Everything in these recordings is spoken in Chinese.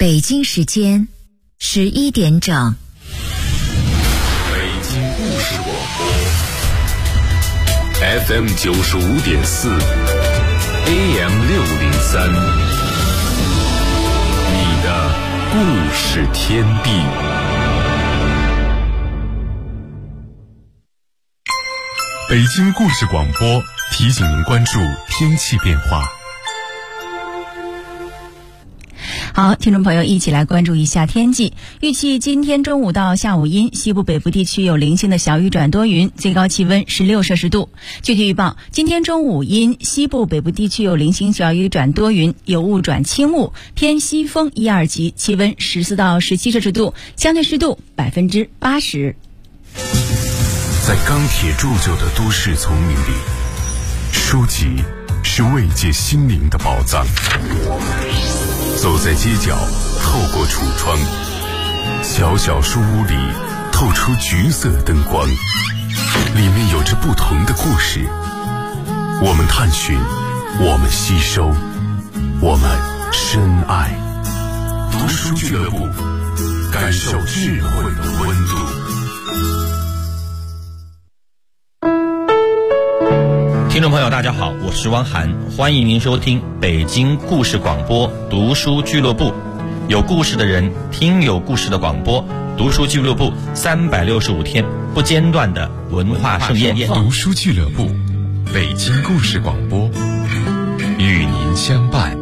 北京时间11点整。 北京故事广播 FM 95.4 AM 603，你的故事天地。北京故事广播提醒您关注天气变化。 好，听众朋友，一起来关注一下天气。预计今天中午到下午阴，西部北部地区有零星的小雨转多云，最高气温16摄氏度。具体预报：今天中午阴，西部北部地区有零星小雨转多云，有雾转轻雾，偏西风1、2级，气温14到17摄氏度，相对湿度80%。 在钢铁铸就的都市丛林里，书籍是慰藉心灵的宝藏。走在街角，透过橱窗，小小书屋里透出橘色灯光，里面有着不同的故事。我们探寻，我们吸收，我们深爱。读书俱乐部，感受智慧的温度。 听众朋友大家好，我是汪涵，欢迎您收听北京故事广播读书俱乐部。有故事的人听有故事的广播，读书俱乐部365天不间断的文化盛宴。 读书俱乐部，北京故事广播，与您相伴。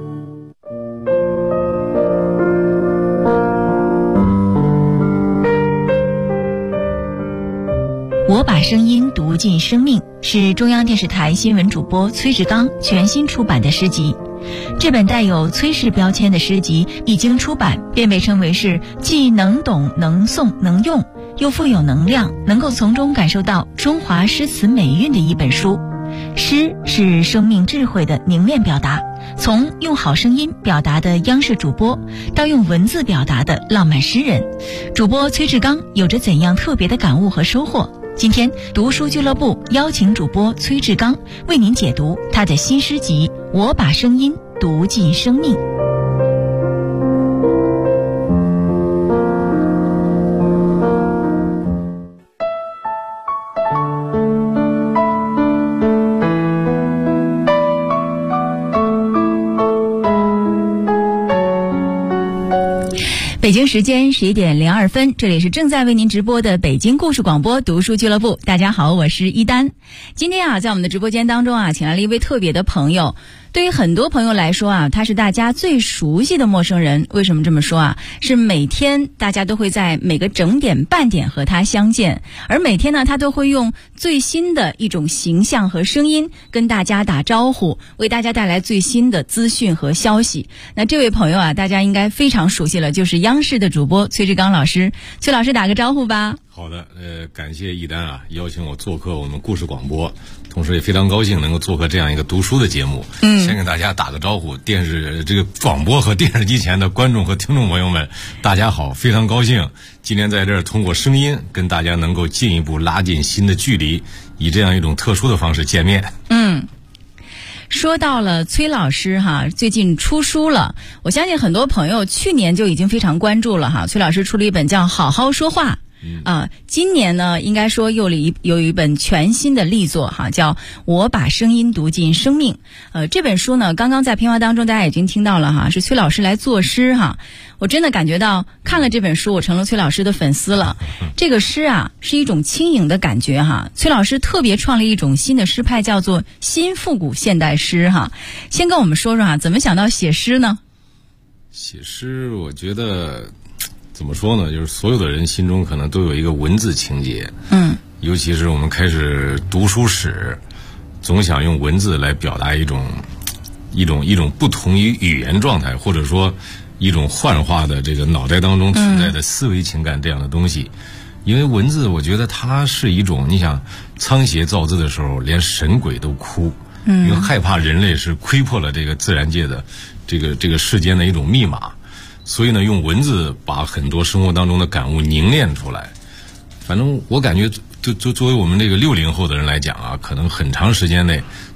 我把声音读进生命，是中央电视台新闻主播崔志刚全新出版的诗集。这本带有崔氏标签的诗集一经出版，便被称为是既能懂能诵能用，又富有能量，能够从中感受到中华诗词美韵的一本书。诗是生命智慧的凝练表达，从用好声音表达的央视主播，到用文字表达的浪漫诗人，主播崔志刚有着怎样特别的感悟和收获？今天读书俱乐部邀请主播崔志刚为您解读他的新诗集《我把声音读进生命》。北京时间11点02分，这里是正在为您直播的北京故事广播读书俱乐部。大家好，我是一丹。今天在我们的直播间当中请来了一位特别的朋友。对于很多朋友来说他是大家最熟悉的陌生人。为什么这么说是每天大家都会在每个整点半点和他相见，而每天呢他都会用最新的一种形象和声音跟大家打招呼，为大家带来最新的资讯和消息。那这位朋友大家应该非常熟悉了，就是央视的主播崔志刚老师。崔老师打个招呼吧。 好的，感谢一丹邀请我做客我们故事广播，同时也非常高兴能够做客这样一个读书的节目。先跟大家打个招呼，电视这个广播和电视机前的观众和听众朋友们，大家好，非常高兴今天在这儿通过声音跟大家能够进一步拉近新的距离，以这样一种特殊的方式见面。 说到了崔老师最近出书了，我相信很多朋友去年就已经非常关注了崔老师出了一本叫《好好说话》。今年呢，应该说有一本全新的力作叫《我把声音读进生命》。这本书呢，刚刚在片花当中大家已经听到了是崔老师来作诗我真的感觉到看了这本书，我成了崔老师的粉丝了。这个诗是一种轻盈的感觉崔老师特别创立一种新的诗派，叫做新复古现代诗先跟我们说说怎么想到写诗呢？ 写诗，我觉得怎么说呢，就是所有的人心中可能都有一个文字情节。尤其是我们开始读书史，总想用文字来表达一种不同于语言状态，或者说一种幻化的这个脑袋当中存在的思维情感这样的东西。因为文字我觉得它是一种，你想仓颉造字的时候连神鬼都哭，因为害怕人类是窥破了这个自然界的这个世间的一种密码，所以呢用文字把很多生活当中的感悟凝练出来。反正我感觉作为我们这个60后的人来讲可能很长时间内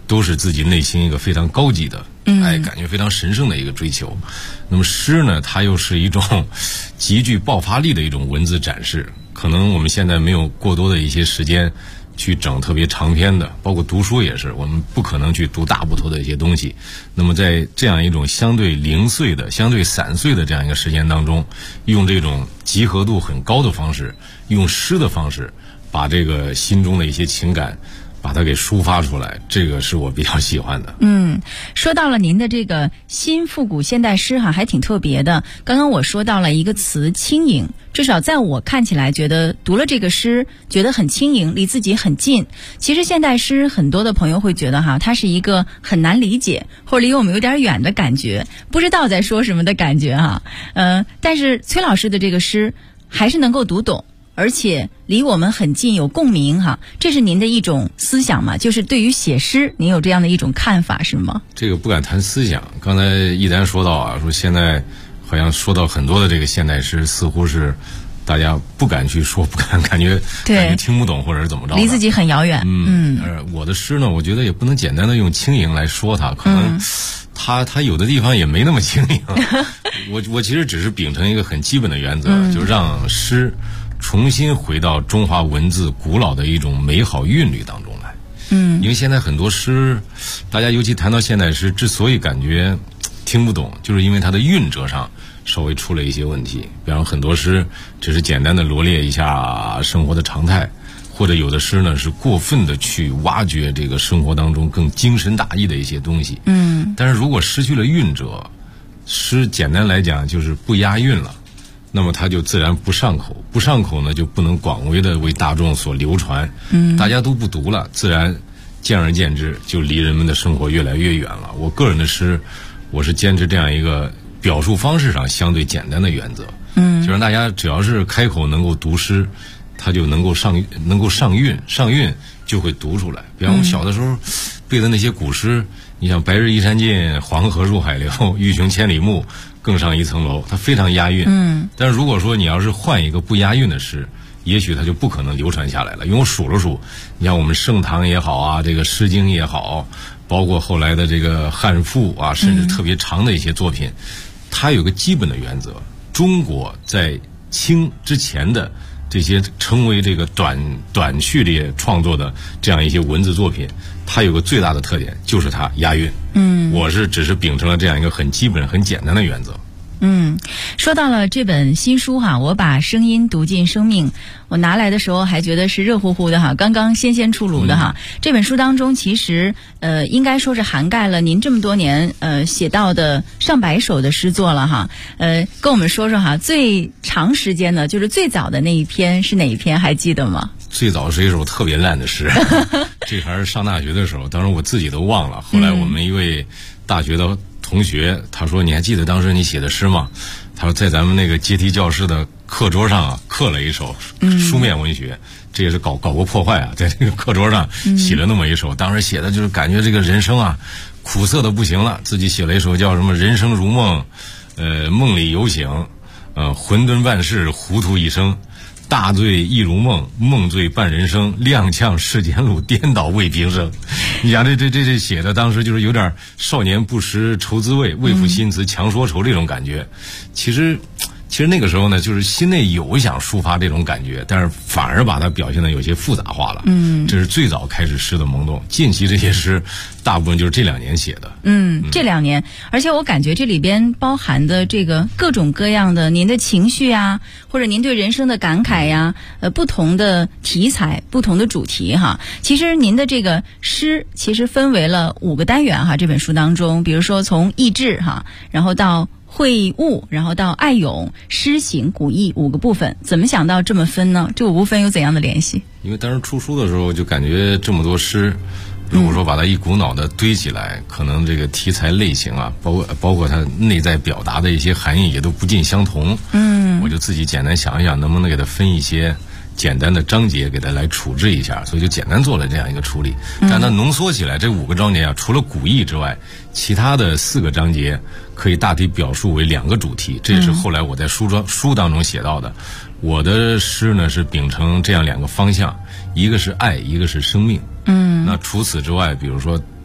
都是自己内心一个非常高级的，感觉非常神圣的一个追求。那么诗呢，它又是一种极具爆发力的一种文字展示。可能我们现在没有过多的一些时间去整特别长篇的，包括读书也是，我们不可能去读大部头的一些东西。那么在这样一种相对零碎的、相对散碎的这样一个时间当中，用这种集合度很高的方式，用诗的方式，把这个心中的一些情感把它给抒发出来，这个是我比较喜欢的。 说到了您的这个新复古现代诗还挺特别的。刚刚我说到了一个词轻盈，至少在我看起来觉得读了这个诗觉得很轻盈，离自己很近。其实现代诗很多的朋友会觉得它是一个很难理解或者离我们有点远的感觉，不知道在说什么的感觉但是崔老师的这个诗还是能够读懂，而且离我们很近，有共鸣这是您的一种思想吗？就是对于写诗您有这样的一种看法是吗？ 这个不敢谈思想。刚才一丹说到说现在好像说到很多的这个现代诗，似乎是大家不敢去说，不敢感觉听不懂或者是怎么着， 离自己很遥远。 我的诗呢，我觉得也不能简单的用轻盈来说它，可能它有的地方也没那么轻盈。我其实只是秉承一个很基本的原则，就是让诗重新回到中华文字古老的一种美好韵律当中来。因为现在很多诗，大家尤其谈到现代诗，之所以感觉听不懂，就是因为它的韵辙上稍微出了一些问题。比方很多诗只是简单的罗列一下生活的常态，或者有的诗呢是过分的去挖掘这个生活当中更精神大义的一些东西。但是如果失去了韵辙，诗简单来讲就是不押韵了，那么它就自然不上口，不上口呢就不能广为的为大众所流传，大家都不读了，自然见而见之，就离人们的生活越来越远了。我个人的诗，我是坚持这样一个表述方式上相对简单的原则，就让大家只要是开口能够读诗，它就能够上韵，上韵就会读出来。比方我们小的时候背的那些古诗，你像白日依山尽，黄河入海流，欲穷千里目，更上一层楼，它非常押韵。但是如果说你要是换一个不押韵的诗，也许它就不可能流传下来了。因为我数了数，你像我们盛唐也好啊，这个诗经也好，包括后来的这个汉赋啊，甚至特别长的一些作品，它有个基本的原则，中国在清之前的这些成为这个短序列创作的这样一些文字作品，它有个最大的特点，就是它押韵。我是只是秉承了这样一个很基本很简单的原则。 说到了这本新书我把声音读进生命，我拿来的时候还觉得是热乎乎的刚刚鲜鲜出炉的这本书当中其实应该说是涵盖了您这么多年写到的上百首的诗作了跟我们说说最长时间的就是最早的那一篇是哪一篇，还记得吗？ 最早是一首特别烂的诗，这还是上大学的时候，当时我自己都忘了。后来我们一位大学的同学，他说你还记得当时你写的诗吗？他说在咱们那个阶梯教室的课桌上刻了一首书面文学，这也是搞过破坏在这个课桌上写了那么一首。当时写的就是感觉这个人生苦涩的不行了，自己写了一首叫什么人生如梦，梦里有醒，混沌万事糊涂一生，大醉亦如梦，梦醉半人生，踉跄世间路，颠倒未平生。你想这写的当时就是有点少年不识愁滋味，为赋新词强说愁这种感觉。其实那个时候呢，就是心内有想抒发这种感觉，但是反而把它表现得有些复杂化了。这是最早开始诗的萌动。近期这些诗大部分就是这2年写的。 这2年，而且我感觉这里边包含的这个各种各样的您的情绪或者您对人生的感慨不同的题材、不同的主题其实您的这个诗其实分为了5个单元这本书当中，比如说从意志然后到会悟，然后到爱咏、诗行、古意5个部分，怎么想到这么分呢？这5部分有怎样的联系？ 因为当时出书的时候就感觉这么多诗，如果说把它一股脑的堆起来，可能这个题材类型包括它内在表达的一些含义也都不尽相同。我就自己简单想一想，能不能给它分一些简单的章节给它来处置一下，所以就简单做了这样一个处理。但它浓缩起来，这5个章节除了古意之外，其他的4个章节可以大体表述为2个主题。这也是后来我在书当中写到的。我的诗呢是秉承这样2个方向，一个是爱，一个是生命。那除此之外，比如说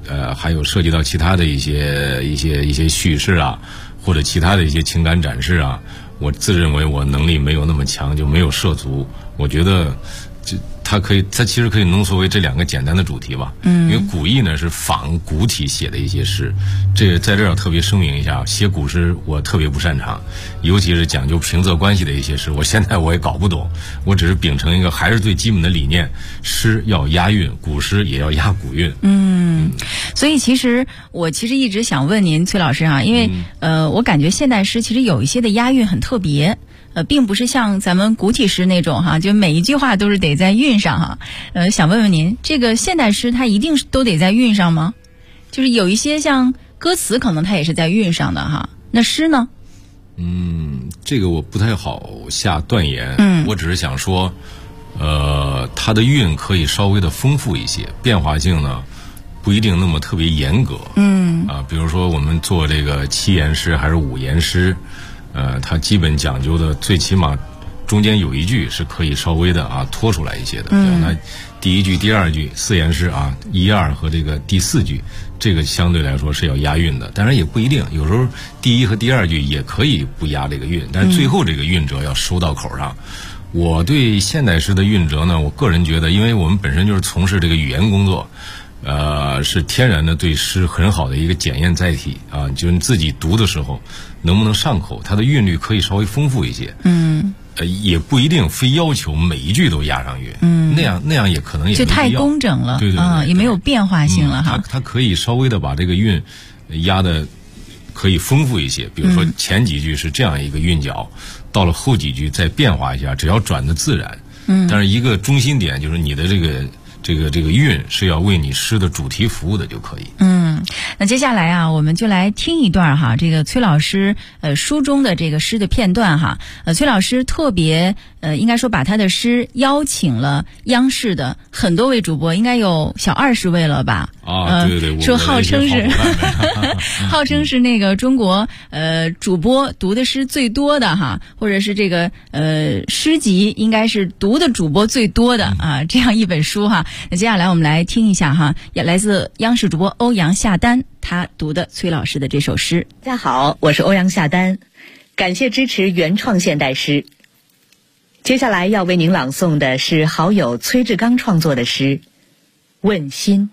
还有涉及到其他的一些叙事啊，或者其他的一些情感展示啊，我自认为我能力没有那么强，就没有涉足。我觉得它其实可以浓缩为这2个简单的主题吧。因为古意呢是仿古体写的一些诗，这个在这儿要特别声明一下，写古诗我特别不擅长，尤其是讲究平仄关系的一些诗，现在我也搞不懂。我只是秉承一个还是最基本的理念，诗要押韵，古诗也要押古韵。 所以我一直想问您崔老师哈，因为我感觉现代诗其实有一些的押韵很特别。并不是像咱们古体诗那种哈，就每一句话都是得在韵上哈。想问问您，这个现代诗它一定都得在韵上吗？就是有一些像歌词可能它也是在韵上的哈，那诗呢？ 这个我不太好下断言。我只是想说，它的韵可以稍微的丰富一些，变化性呢不一定那么特别严格。比如说我们做这个7言诗还是5言诗。它基本讲究的，最起码中间有一句是可以稍微的拖出来一些的。那第1句、第2句4言诗1、2和这个第4句，这个相对来说是要押韵的。当然也不一定，有时候第1和第2句也可以不押这个韵，但是最后这个韵辙要收到口上。我对现代诗的韵辙呢，我个人觉得，因为我们本身就是从事这个语言工作。是天然的对诗很好的一个检验载体啊，就是你自己读的时候能不能上口，它的韵律可以稍微丰富一些。也不一定非要求每一句都押上韵。那样也可能也就太工整了。对，也没有变化性了哈。 它可以稍微的把这个韵押的可以丰富一些，比如说前几句是这样一个韵脚，到了后几句再变化一下，只要转的自然。但是一个中心点就是你的这个韵是要为你诗的主题服务的就可以。 那接下来我们就来听一段哈，这个崔老师书中的这个诗的片段哈。崔老师特别应该说把他的诗邀请了央视的很多位主播，应该有小20位了吧？ 对， 说号称是那个中国主播读的诗最多的哈，或者是这个诗集应该是读的主播最多的这样一本书哈。那接下来我们来听一下哈，也来自央视主播欧阳夏丹他读的崔老师的这首诗。 大家好，我是欧阳夏丹，感谢支持原创现代诗。接下来要为您朗诵的是好友崔志刚创作的诗《问心》。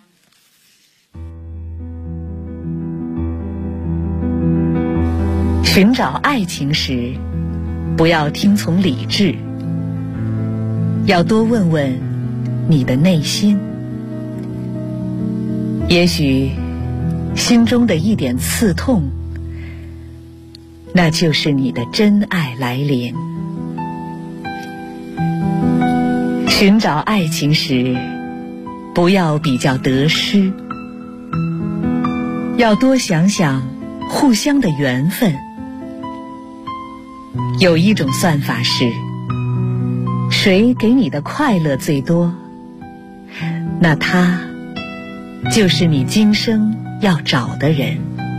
寻找爱情时，不要听从理智，要多问问你的内心。也许心中的一点刺痛，那就是你的真爱来临。寻找爱情时，不要比较得失，要多想想互相的缘分。有一种算法是，谁给你的快乐最多，那他就是你今生要找的人。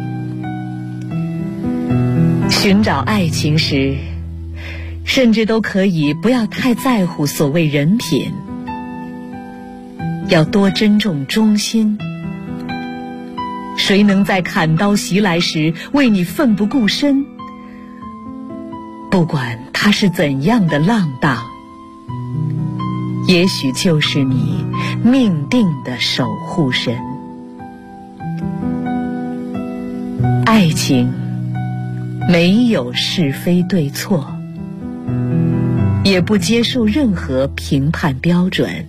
寻找爱情时，甚至都可以不要太在乎所谓人品，要多珍重忠心。谁能在砍刀袭来时为你奋不顾身，不管他是怎样的浪荡，也许就是你命定的守护神。爱情没有是非对错，也不接受任何评判标准。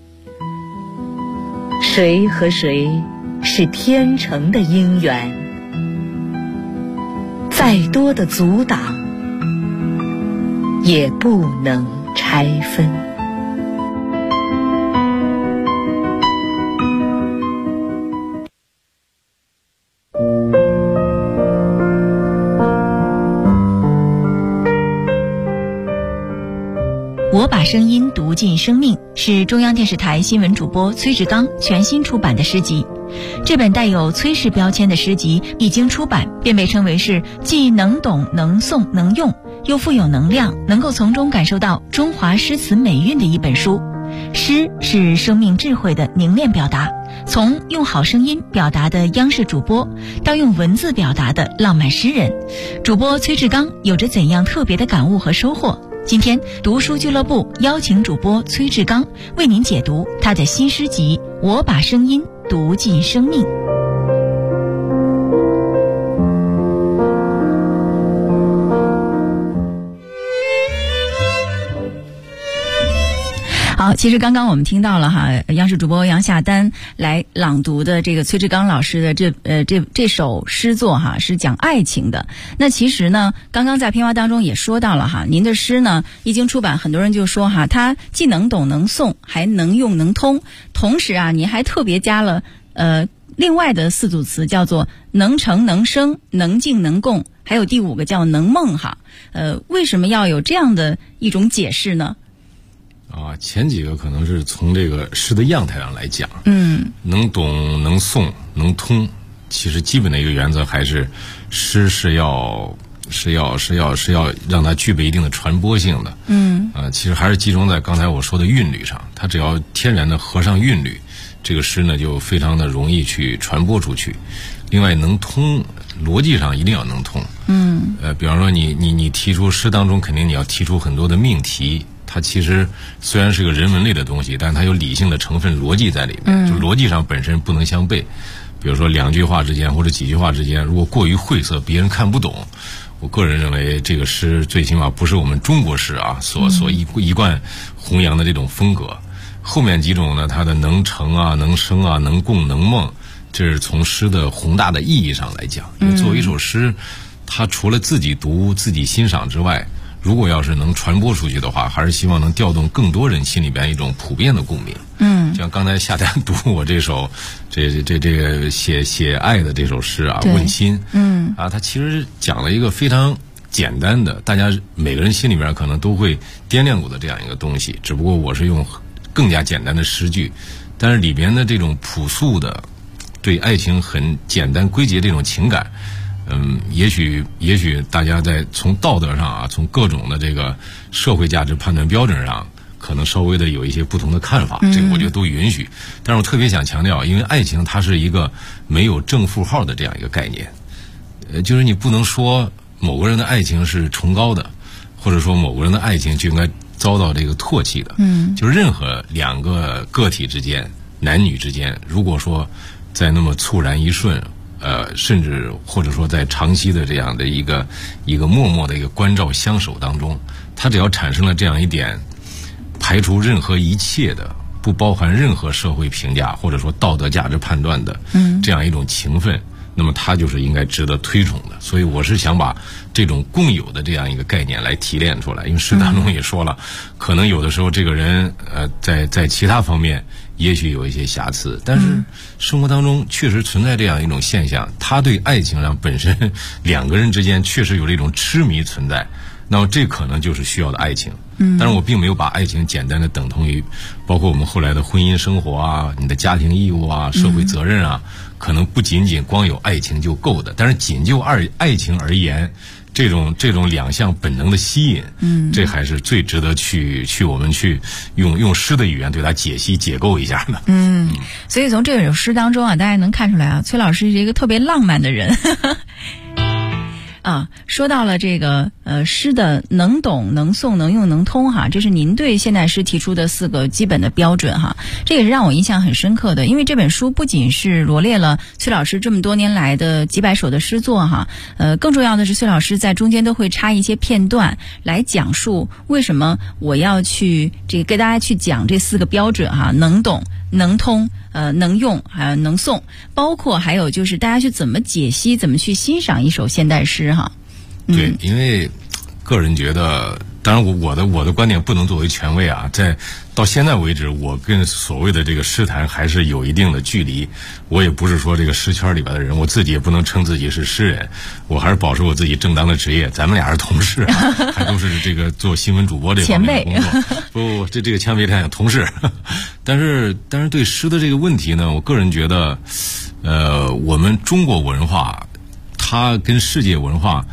谁和谁是天成的姻缘，再多的阻挡也不能拆分。 我把声音读进生命是中央电视台新闻主播崔志刚全新出版的诗集。这本带有崔氏标签的诗集一经出版，便被称为是既能懂能诵能用，又富有能量，能够从中感受到中华诗词美韵的一本书。 诗是生命智慧的凝练表达，从用好声音表达的央视主播，到用文字表达的浪漫诗人，主播崔志刚有着怎样特别的感悟和收获？今天读书俱乐部邀请主播崔志刚为您解读他的新诗集《我把声音读进生命》。好，其实刚刚我们听到了央视主播杨夏丹来朗读的这个崔志刚老师的这首诗作是讲爱情的。那其实呢，刚刚在片花当中也说到了您的诗呢一经出版，很多人就说它既能懂能诵，还能用能通，同时您还特别加了另外的4组词，叫做能成能生能静能共，还有第5个叫能梦为什么要有这样的一种解释呢？ 前几个可能是从这个诗的样态上来讲，能懂能诵能通，其实基本的一个原则还是诗是要让它具备一定的传播性的，其实还是集中在刚才我说的韵律上，它只要天然的合上韵律，这个诗呢就非常的容易去传播出去。另外能通，逻辑上一定要能通，比方说你提出诗当中，肯定你要提出很多的命题，它其实虽然是个人文类的东西，但它有理性的成分逻辑在里面，就逻辑上本身不能相悖。比如说2句话之间或者几句话之间，如果过于晦涩，别人看不懂，我个人认为这个诗最起码不是我们中国诗所一贯弘扬的这种风格。后面几种呢，它的能成能生能共能梦，这是从诗的宏大的意义上来讲。因为作为一首诗，它除了自己读自己欣赏之外，如果要是能传播出去的话，还是希望能调动更多人心里边一种普遍的共鸣。像刚才夏丹读我这首这个写爱的这首诗问亲，它其实讲了一个非常简单的，大家每个人心里边可能都会掂量过的这样一个东西，只不过我是用更加简单的诗句，但是里边的这种朴素的对爱情很简单归结这种情感，也许大家在从道德上从各种的这个社会价值判断标准上，可能稍微的有一些不同的看法，这个我觉得都允许。但是我特别想强调，因为爱情它是一个没有正负号的这样一个概念，就是你不能说某个人的爱情是崇高的，或者说某个人的爱情就应该遭到这个唾弃的。就任何2个个体之间，男女之间，如果说在那么猝然一瞬，甚至或者说在长期的这样的一个默默的一个关照相守当中，它只要产生了这样一点排除任何一切的，不包含任何社会评价或者说道德价值判断的这样一种情分，那么它就是应该值得推崇的。所以我是想把这种共有的这样一个概念来提炼出来。因为诗当中也说了，可能有的时候这个人在其他方面也许有一些瑕疵，但是生活当中确实存在这样一种现象，他对爱情上本身2个人之间确实有这种痴迷存在，那么这可能就是需要的爱情。但是我并没有把爱情简单的等同于包括我们后来的婚姻生活你的家庭义务社会责任可能不仅仅光有爱情就够的。但是仅就爱情而言，这种2项本能的吸引，这还是最值得去我们去用诗的语言对它解析解构一下的。 所以从这首诗当中大家能看出来崔老师是一个特别浪漫的人。说到了这个诗的能懂能诵能用能通这是您对现代诗提出的4个基本的标准这也是让我印象很深刻的。因为这本书不仅是罗列了崔老师这么多年来的几百首的诗作更重要的是崔老师在中间都会插一些片段来讲述为什么我要去给大家去讲这4个标准能懂能通能用还有能诵，包括还有就是大家去怎么解析怎么去欣赏一首现代诗对，因为个人觉得，当然我的观点不能作为权威到现在为止，我跟所谓的这个诗坛还是有一定的距离。我也不是说这个诗圈里边的人，我自己也不能称自己是诗人，我还是保持我自己正当的职业。咱们俩是同事还都是这个做新闻主播这方面的工作。不，这个千杯太同事。但是对诗的这个问题呢，我个人觉得，我们中国文化，它跟世界文化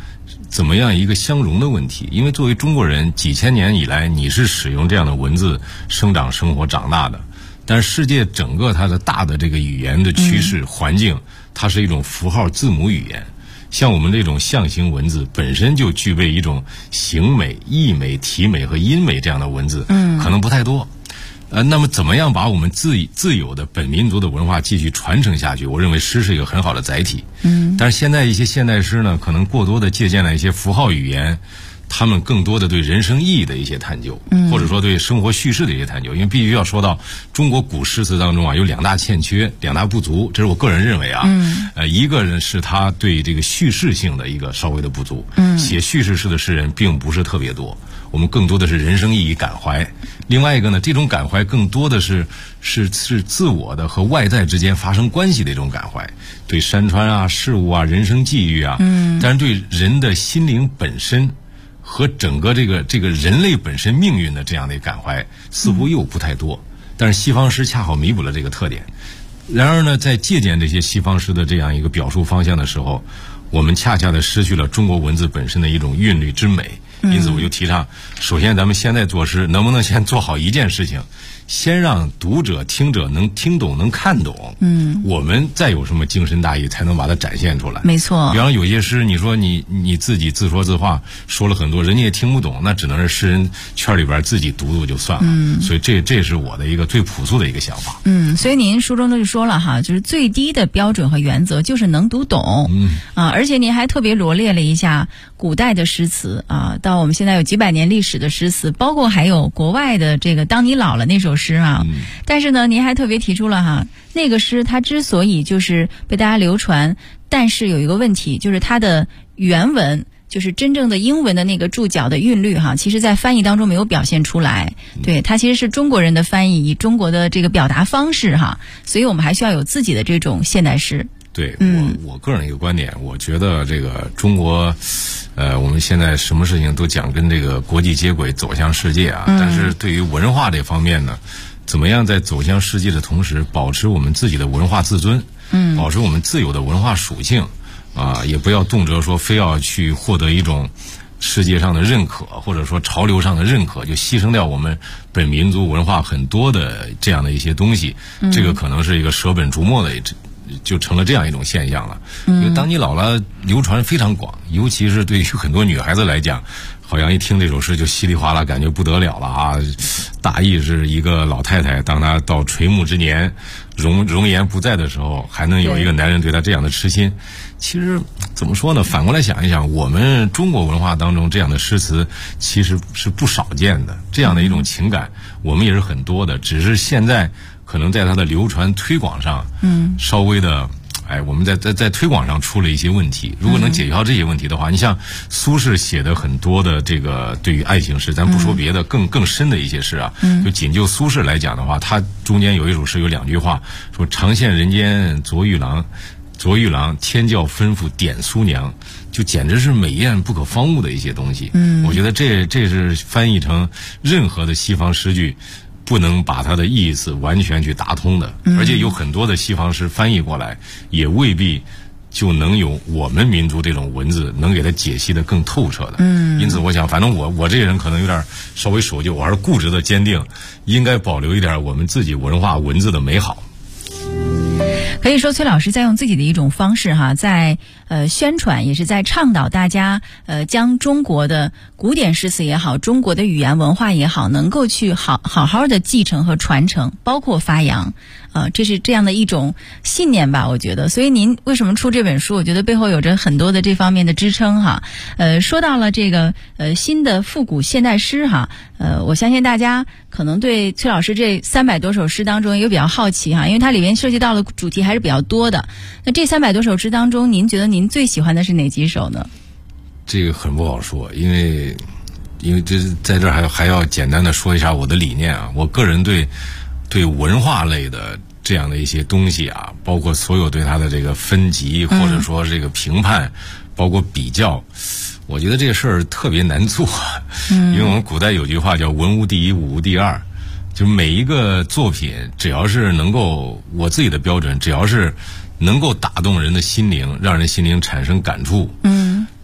怎么样一个相融的问题。因为作为中国人，几千年以来你是使用这样的文字生长、生活、长大的，但是世界整个它的大的这个语言的趋势环境，它是一种符号字母语言。像我们这种象形文字本身就具备一种形美、意美、体美和音美这样的文字，可能不太多。那么怎么样把我们自有的本民族的文化继续传承下去？我认为诗是一个很好的载体。但是现在一些现代诗呢，可能过多的借鉴了一些符号语言，他们更多的对人生意义的一些探究，或者说对生活叙事的一些探究。因为必须要说到中国古诗词当中啊，有2大欠缺、2大不足，这是我个人认为啊。一个人是他对这个叙事性的一个稍微的不足，写叙事诗的诗人并不是特别多。我们更多的是人生意义感怀。另外一个呢，这种感怀更多的是自我的和外在之间发生关系的一种感怀，对山川啊、事物啊、人生际遇啊，但是对人的心灵本身和整个这个人类本身命运的这样的感怀似乎又不太多。但是西方诗恰好弥补了这个特点。然而呢，在借鉴这些西方诗的这样一个表述方向的时候，我们恰恰的失去了中国文字本身的一种韵律之美。因此我就提倡，首先咱们现在作诗能不能先做好一件事情，先让读者听者能听懂能看懂，我们再有什么精神大义才能把它展现出来。 没错。 比方有些诗你说你自己自说自话说了很多，人家也听不懂，那只能是诗人圈里边自己读读就算了。所以这是我的一个最朴素的一个想法。 所以您书中就说了哈，就是最低的标准和原则就是能读懂。而且您还特别罗列了一下古代的诗词啊，到我们现在有几百年历史的诗词，包括还有国外的这个当你老了那首诗啊。但是呢，您还特别提出了哈，那个诗它之所以就是被大家流传，但是有一个问题，就是它的原文，就是真正的英文的那个注脚的韵律哈，其实在翻译当中没有表现出来。对，它其实是中国人的翻译，以中国的这个表达方式哈，所以我们还需要有自己的这种现代诗。 对，我个人一个观点，我觉得这个中国我们现在什么事情都讲跟这个国际接轨走向世界啊，但是对于文化这方面呢，怎么样在走向世界的同时保持我们自己的文化自尊，保持我们自有的文化属性啊，也不要动辄说非要去获得一种世界上的认可，或者说潮流上的认可，就牺牲掉我们本民族文化很多的这样的一些东西，这个可能是一个舍本逐末的就成了这样一种现象了。因为当你老了流传非常广，尤其是对于很多女孩子来讲，好像一听这首诗就稀里哗啦，感觉不得了了啊！大意是一个老太太，当她到垂暮之年，容颜不在的时候，还能有一个男人对她这样的痴心。其实怎么说呢？反过来想一想，我们中国文化当中这样的诗词其实是不少见的，这样的一种情感我们也是很多的，只是现在可能在它的流传推广上，稍微的，我们在推广上出了一些问题。如果能解决好这些问题的话，你像苏轼写的很多的这个对于爱情诗，咱不说别的，更深的一些诗啊，就仅就苏轼来讲的话，他中间有一首诗有2句话，说常羡人间卓玉郎，天教吩咐点苏娘，就简直是美艳不可方物的一些东西。我觉得这是翻译成任何的西方诗句不能把它的意思完全去打通的，而且有很多的西方诗翻译过来也未必就能有我们民族这种文字能给它解析的更透彻的。因此我想反正我这人可能有点稍微守旧，我还是固执的坚定应该保留一点我们自己文化文字的美好。 可以说崔老师在用自己的一种方式哈，在宣传，也是在倡导大家将中国的古典诗词也好，中国的语言文化也好，能够去好好的继承和传承，包括发扬。这是这样的一种信念吧，我觉得。所以您为什么出这本书，我觉得背后有着很多的这方面的支撑哈。说到了这个新的复古现代诗哈，我相信大家可能对崔老师这300多首诗当中也比较好奇哈，因为它里面涉及到的主题还是比较多的。那这300多首诗当中，您觉得您最喜欢的是哪几首呢？ 这个很不好说，因为这在这儿还要简单的说一下我的理念啊。我个人对文化类的这样的一些东西啊，包括所有对它的这个分级或者说这个评判，包括比较，我觉得这个事儿特别难做。因为我们古代有句话叫文无第一，武无第二，就每一个作品只要是能够，我自己的标准，只要是能够打动人的心灵，让人心灵产生感触，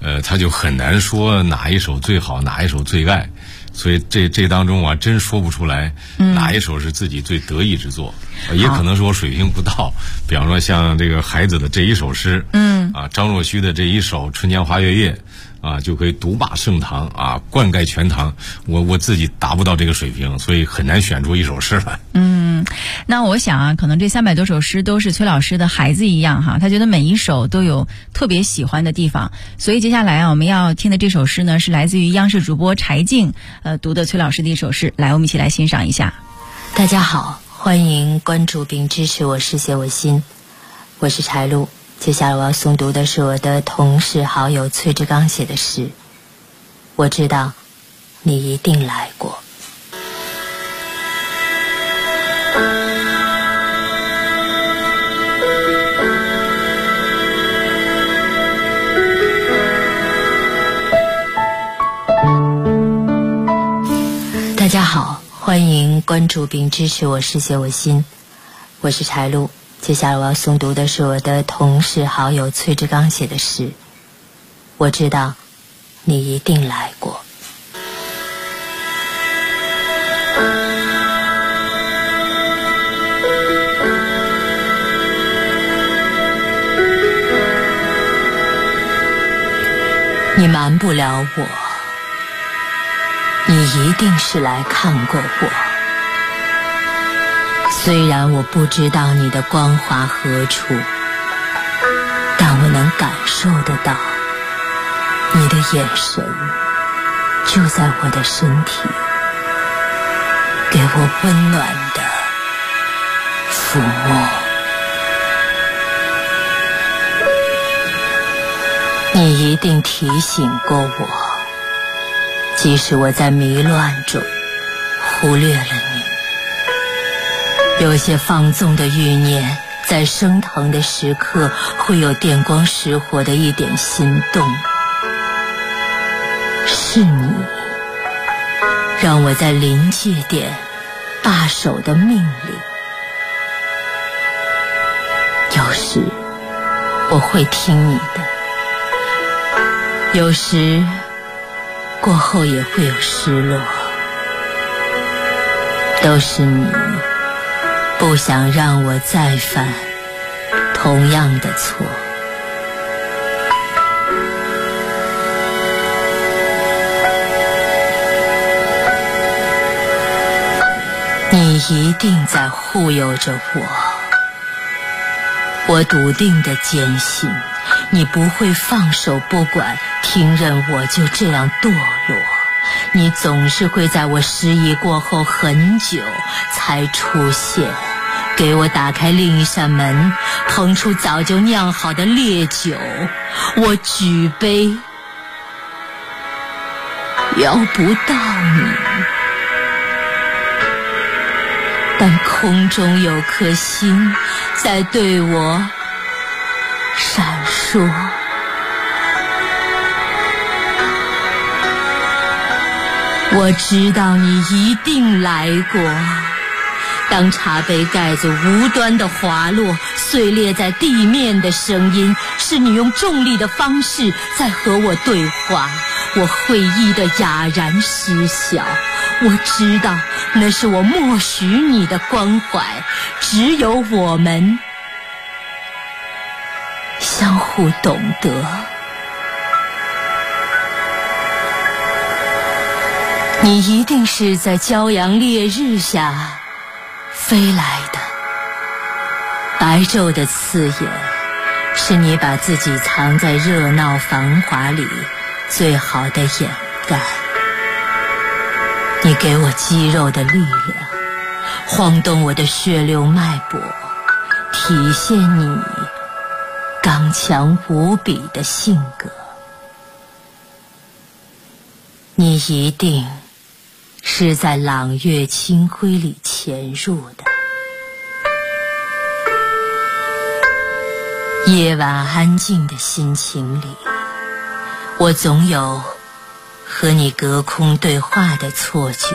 他就很难说哪一首最好，哪一首最爱。所以这当中我还真说不出来哪一首是自己最得意之作，也可能是我水平不到。比方说像这个孩子的这一首诗，张若虚的这一首《春江花月夜》就可以独霸盛唐灌溉全唐。我自己达不到这个水平，所以很难选出一首诗来。 那我想可能这300多首诗都是崔老师的孩子一样哈，他觉得每一首都有特别喜欢的地方。所以接下来我们要听的这首诗呢，是来自于央视主播柴静读的崔老师的一首诗。来，我们一起来欣赏一下。 大家好，欢迎关注并支持我诗写我心，我是柴露。接下来我要诵读的是我的同事好友崔志刚写的诗。我知道你一定来过。大家好，欢迎关注并支持我诗写我心，我是柴露。接下来我要诵读的是我的同事好友崔志刚写的诗。我知道你一定来过。你瞒不了我，你一定是来看过我。虽然我不知道你的光华何处，但我能感受得到你的眼神就在我的身体，给我温暖的抚摸。你一定提醒过我，即使我在迷乱中忽略了你。有些放纵的欲念，在升腾的时刻会有电光石火的一点心动。是你让我在临界点罢手的命令。有时我会听你的，有时过后也会有失落。都是你不想让我再犯同样的错。你一定在护佑着我，我笃定地坚信你不会放手不管，听任我就这样堕落。你总是会在我失忆过后很久才出现，给我打开另一扇门，捧出早就酿好的烈酒。我举杯摇不到你，但空中有颗星在对我闪烁。我知道你一定来过。当茶杯盖子无端的滑落，碎裂在地面的声音，是你用重力的方式在和我对话。我会意的哑然失笑。我知道那是我默许你的关怀，只有我们相互懂得。你一定是在骄阳烈日下飞来的。白昼的刺眼，是你把自己藏在热闹繁华里最好的掩盖。你给我肌肉的力量，晃动我的血流脉搏，体现你刚强无比的性格。你一定是在朗月清辉里潜入的。夜晚安静的心情里，我总有和你隔空对话的错觉。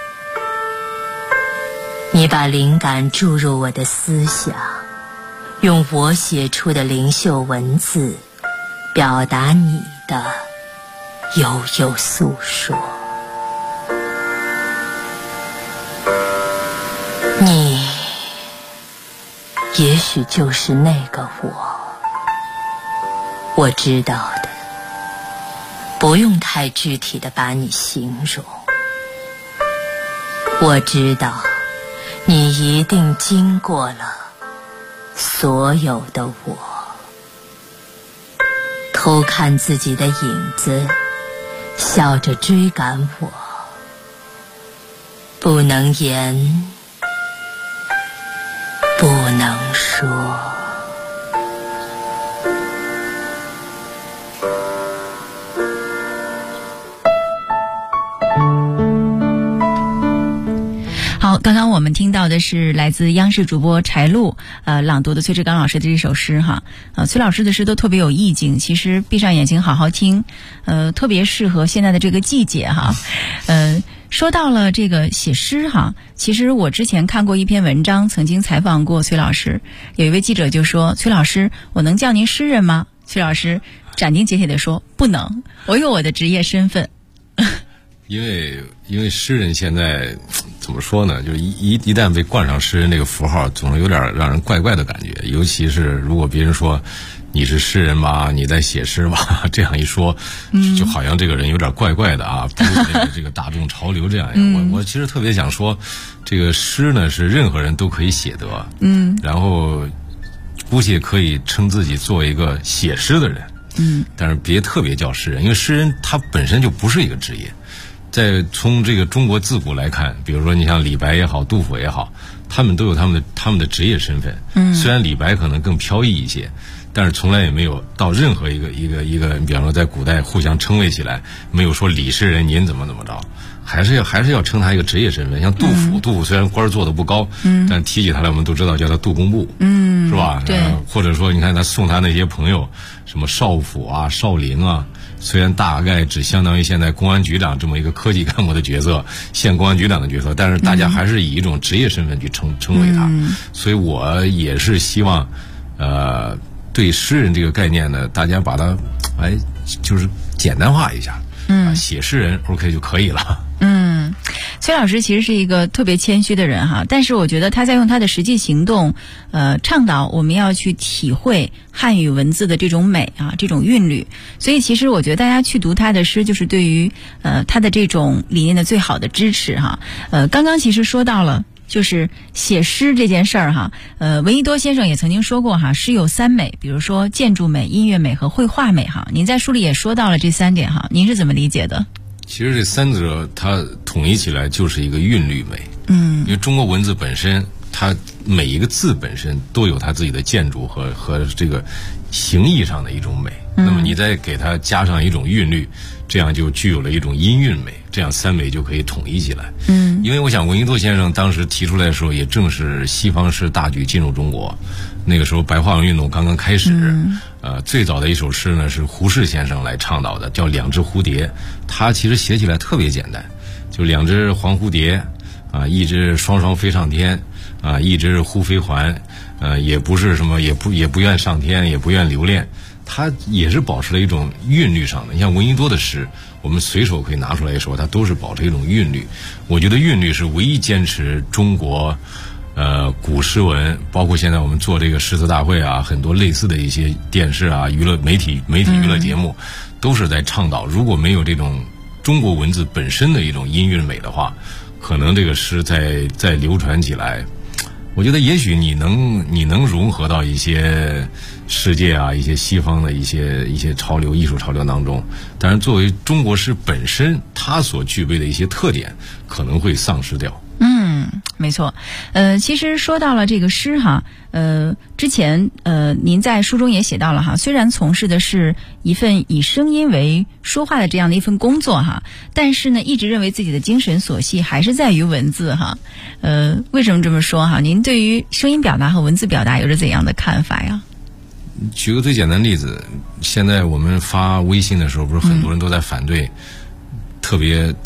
你把灵感注入我的思想，用我写出的灵秀文字表达你的悠悠诉说。你也许就是那个我知道的，不用太具体的把你形容。我知道你一定经过了所有的我，偷看自己的影子，笑着追赶我，不能言，不能说。 好，刚刚我们听到的是来自央视主播柴露朗读的崔志刚老师的这首诗哈。崔老师的诗都特别有意境，其实闭上眼睛好好听，特别适合现在的这个季节哈。说到了这个写诗哈，其实我之前看过一篇文章，曾经采访过崔老师，有一位记者就说：“崔老师，我能叫您诗人吗？”崔老师斩钉截铁地说：“不能，我有我的职业身份。” 因为诗人现在怎么说呢？就是一旦被冠上诗人这个符号，总是有点让人怪怪的感觉。尤其是如果别人说你是诗人吧，你在写诗吧，这样一说，就好像这个人有点怪怪的啊，不如这个大众潮流这样。我其实特别想说，这个诗呢是任何人都可以写得，然后姑且可以称自己作为一个写诗的人，但是别特别叫诗人，因为诗人他本身就不是一个职业。从这个中国自古来看，比如说你像李白也好，杜甫也好，他们都有他们的职业身份。虽然李白可能更飘逸一些，但是从来也没有到任何一个，比方说在古代互相称谓起来，没有说李诗人您怎么着，还是要称他一个职业身份。像杜甫虽然官做的不高，但提起他来我们都知道叫他杜工部，是吧？ 对。 或者说你看他送他那些朋友，什么少府啊、少陵啊。虽然大概只相当于现在公安局长这么一个科级干部的角色，县公安局长的角色，但是大家还是以一种职业身份去称谓他。所以我也是希望，对诗人这个概念呢，大家把它，就是简单化一下。写诗人 OK 就可以了。 崔老师其实是一个特别谦虚的人哈，但是我觉得他在用他的实际行动，倡导我们要去体会汉语文字的这种美啊，这种韵律。所以其实我觉得大家去读他的诗，就是对于他的这种理念的最好的支持哈。刚刚其实说到了。就是写诗这件事儿哈，闻一多先生也曾经说过哈，诗有三美，比如说建筑美、音乐美和绘画美哈。您在书里也说到了这三点哈，您是怎么理解的？ 其实这三者它统一起来就是一个韵律美。因为中国文字本身，它每一个字本身都有它自己的建筑和这个形意上的一种美。那么你再给它加上一种韵律，这样就具有了一种音韵美，这样三美就可以统一起来。因为我想闻一多先生当时提出来的时候，也正是西方诗大举进入中国，那个时候白话文运动刚刚开始。最早的一首诗呢是胡适先生来倡导的，叫《两只蝴蝶》。他其实写起来特别简单，就两只黄蝴蝶啊，一只双双飞上天啊，一只忽飞还，也不是什么，也不愿上天，也不愿留恋。它也是保持了一种韵律上的。你像闻一多的诗，我们随手可以拿出来说，它都是保持一种韵律。我觉得韵律是唯一坚持中国古诗文，包括现在我们做这个诗词大会啊，很多类似的一些电视啊、娱乐媒体娱乐节目，都是在倡导，如果没有这种中国文字本身的一种音韵美的话，可能这个诗再流传起来，我觉得也许你能融合到一些世界啊、一些西方的一些潮流、艺术潮流当中，但是作为中国诗本身它所具备的一些特点，可能会丧失掉。 没错。其实说到了这个诗哈，之前您在书中也写到了哈，虽然从事的是一份以声音为说话的这样的一份工作哈，但是呢，一直认为自己的精神所系还是在于文字哈。为什么这么说哈？您对于声音表达和文字表达有着怎样的看法呀？ 举个最简单的例子，现在我们发微信的时候，不是很多人都在反对特别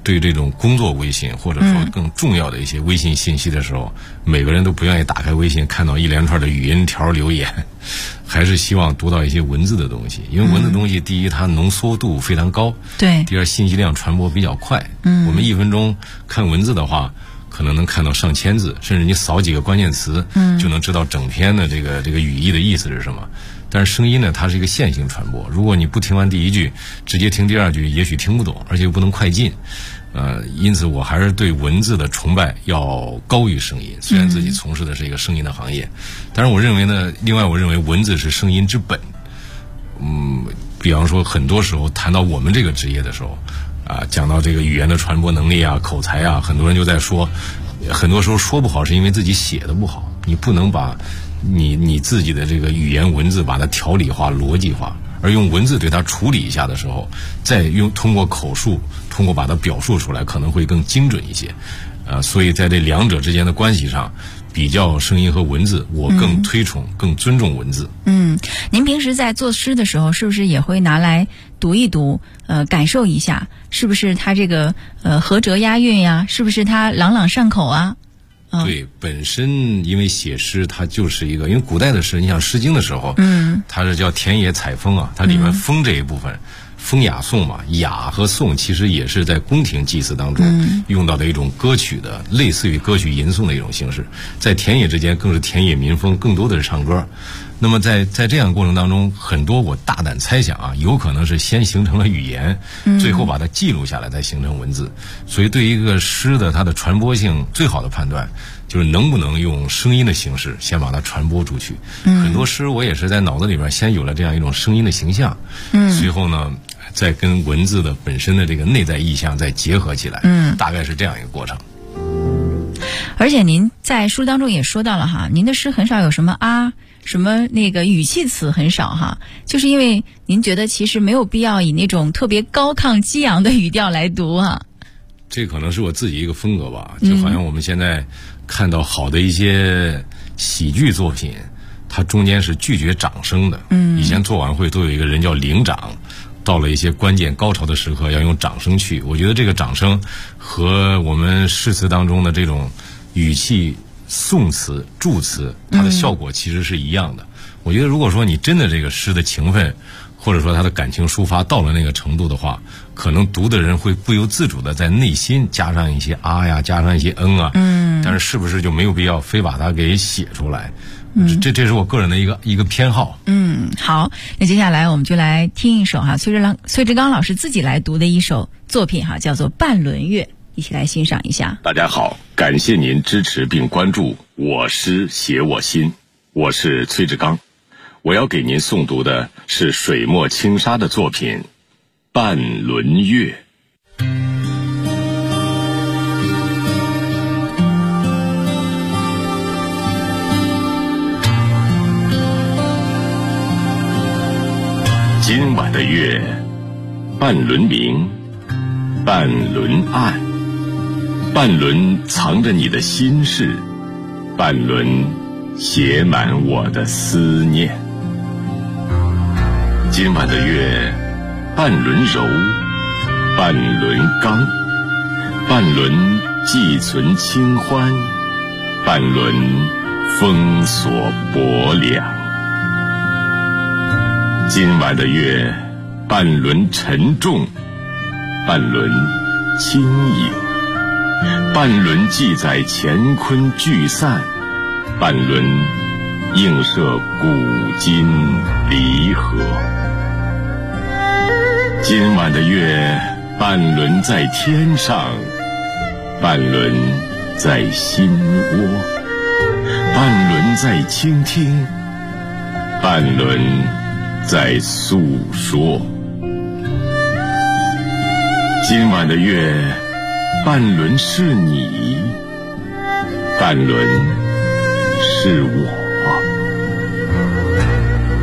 对这种工作微信或者说更重要的一些微信信息的时候，每个人都不愿意打开微信看到一连串的语音条留言，还是希望读到一些文字的东西。因为文字东西，第一它浓缩度非常高， 对； 第二信息量传播比较快。我们1分钟看文字的话，可能能看到上千字，甚至你扫几个关键词，就能知道整篇的这个语义的意思是什么。但是声音呢，它是一个线性传播，如果你不听完第一句，直接听第二句，也许听不懂，而且又不能快进。因此我还是对文字的崇拜要高于声音，虽然自己从事的是一个声音的行业，但是我认为呢，另外我认为文字是声音之本。比方说很多时候谈到我们这个职业的时候，讲到这个语言的传播能力啊、口才啊，很多人就在说，很多时候说不好是因为自己写的不好，你不能把你自己的这个语言文字把它条理化、逻辑化，而用文字对它处理一下的时候，再通过口述，通过把它表述出来，可能会更精准一些。所以在这两者之间的关系上，比较声音和文字，我更推崇、更尊重文字。 您平时在作诗的时候，是不是也会拿来读一读，感受一下，是不是它这个合辙押韵呀？是不是它朗朗上口啊？ 对，本身因为写诗它就是一个，因为古代的诗，你想《诗经》的时候，它是叫田野采风啊，它里面风这一部分，风雅颂嘛，雅和颂其实也是在宫廷祭祀当中用到的一种歌曲的，类似于歌曲吟诵的一种形式，在田野之间更是田野民风，更多的是唱歌。那么在这样的过程当中，很多我大胆猜想啊，有可能是先形成了语言，最后把它记录下来，再形成文字。所以对于一个诗的它的传播性，最好的判断就是能不能用声音的形式先把它传播出去。很多诗我也是在脑子里边先有了这样一种声音的形象，随后呢再跟文字的本身的这个内在意象再结合起来，大概是这样一个过程。 而且您在书当中也说到了哈，您的诗很少有什么什么那个语气词很少哈，就是因为您觉得其实没有必要以那种特别高亢激昂的语调来读哈。 这可能是我自己一个风格吧，就好像我们现在看到好的一些喜剧作品，它中间是拒绝掌声的。以前做晚会都有一个人叫领掌，到了一些关键高潮的时刻要用掌声去。我觉得这个掌声和我们诗词当中的这种语气、宋词、助词，它的效果其实是一样的。我觉得如果说你真的这个诗的情分，或者说他的感情抒发到了那个程度的话，可能读的人会不由自主的在内心加上一些呀，加上一些啊，但是不是就没有必要非把它给写出来？这是我个人的一个偏好。 好，那接下来我们就来听一首崔志刚老师自己来读的一首作品哈，叫做《半轮月》，一起来欣赏一下。 大家好，感谢您支持并关注我诗写我心，我是崔志刚。我要给您诵读的是水墨青纱的作品《半轮月》。今晚的月，半轮明，半轮暗，半轮藏着你的心事，半轮写满我的思念。今晚的月，半轮柔，半轮刚，半轮寄存清欢，半轮封锁薄凉。今晚的月，半轮沉重，半轮轻盈，半轮记载乾坤聚散，半轮映射古今离合。今晚的月，半轮在天上，半轮在心窝，半轮在倾听，半轮在诉说。今晚的月，半轮是你，半轮是我。